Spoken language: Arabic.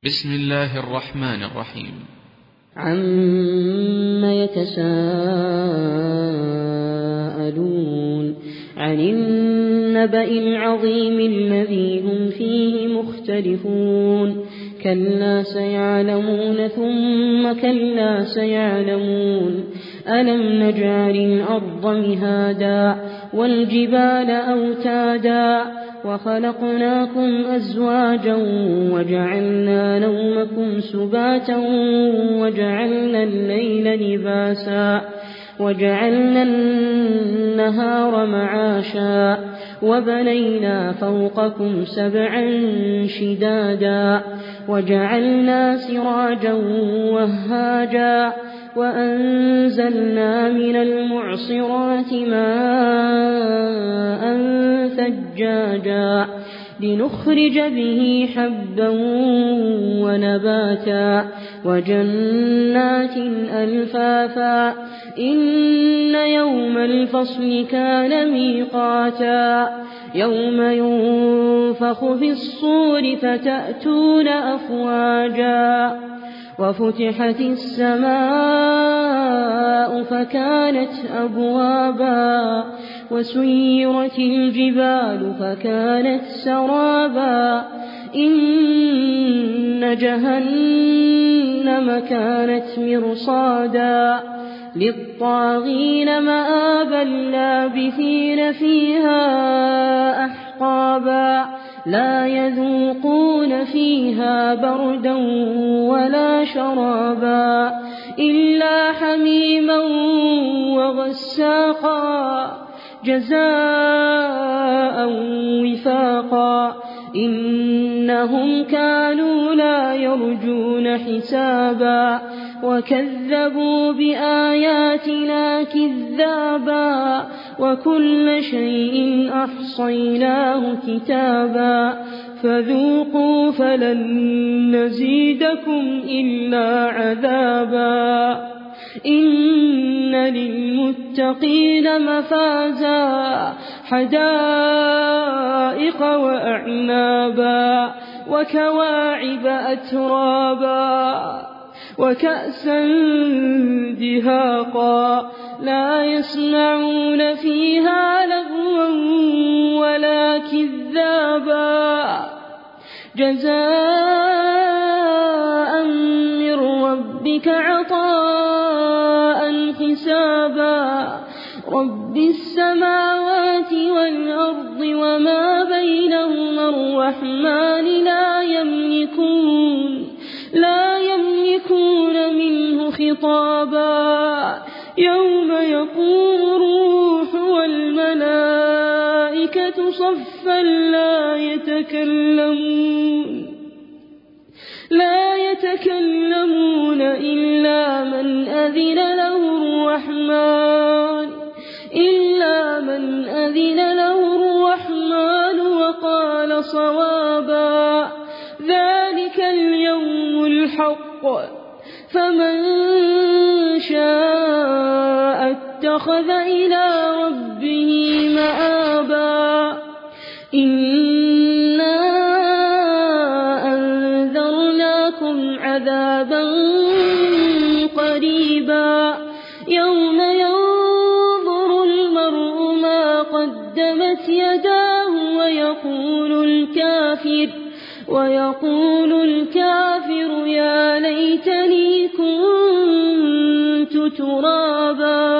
بسم الله الرحمن الرحيم. عما يتساءلون عن النبأ العظيم الذي هم فيه مختلفون كلا سيعلمون ثم كلا سيعلمون ألم نجعل الأرض مهادا والجبال أوتادا وخلقناكم أزواجا وجعلنا نومكم سباتا وجعلنا الليل لباسا وجعلنا النهار معاشا وبنينا فوقكم سبعا شدادا وجعلنا سراجا وهاجا وأنزلنا من المعصرات ماء ثجاجا لنخرج به حبا ونباتا وجنات ألفافا إن يوم الفصل كان ميقاتا يوم ينفخ في الصور فتأتون أفواجا وفتحت السماء فكانت أبوابا وسيرت الجبال فكانت سرابا إن جهنم كانت مرصادا للطاغين مآبا لابثين فيها أحقابا لا يذوقون فيها بردا ولا شرابا إلا حميما وغساقا جزاء وفاقا إنهم كانوا لا يرجون حسابا وكذبوا بآياتنا كذابا وكل شيء أحصيناه كتابا فذوقوا فلن نزيدكم إلا عذابا إن للمتقين مفازا حدائق وأعنابا وكواعب أترابا وكأسا دهاقا لا يسمعون فيها لغوا ولا كذابا جزاء من ربك عطاء حسابا رب السماوات والأرض وما بينهما الرحمن لا يملكون منه خطابا يوم يقوم الروح والملائكة صفا لا يتكلمون إلا من أذن له الرحمن وقال صوابا ذلك اليوم الحق فمن شاء اتخذ إلى ربه مآبا إنا أنذرناكم عذابا قريبا يوم ينظر المرء ما قدمت يداه ويقول الكافر يا ليتني كنت ترابا.